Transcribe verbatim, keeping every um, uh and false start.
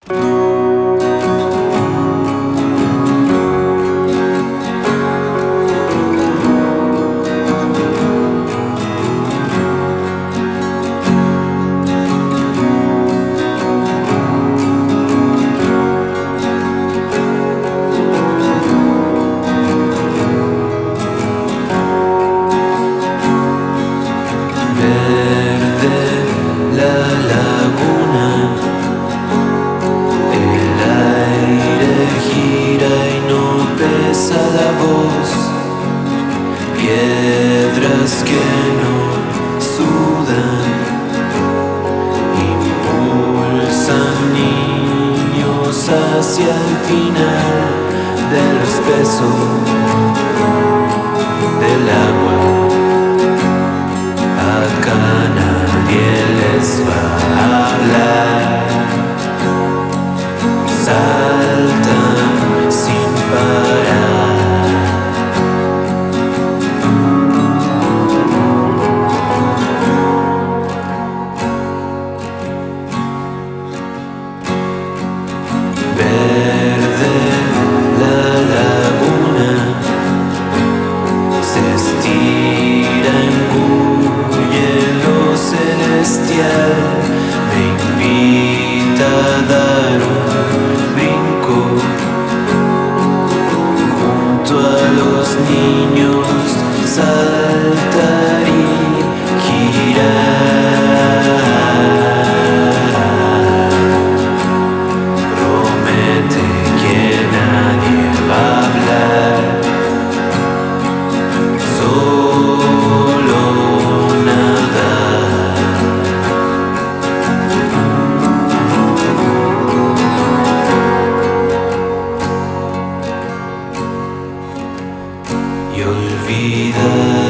La voz, piedras que no sudan, impulsan niños hacia el final del espeso del agua. Acá nadie les va a hablar, saltan sin parar. Verde la laguna, se estira, engulle lo celestial, me invita a dar un brinco junto a los niños, saltar y girar. Y olvidar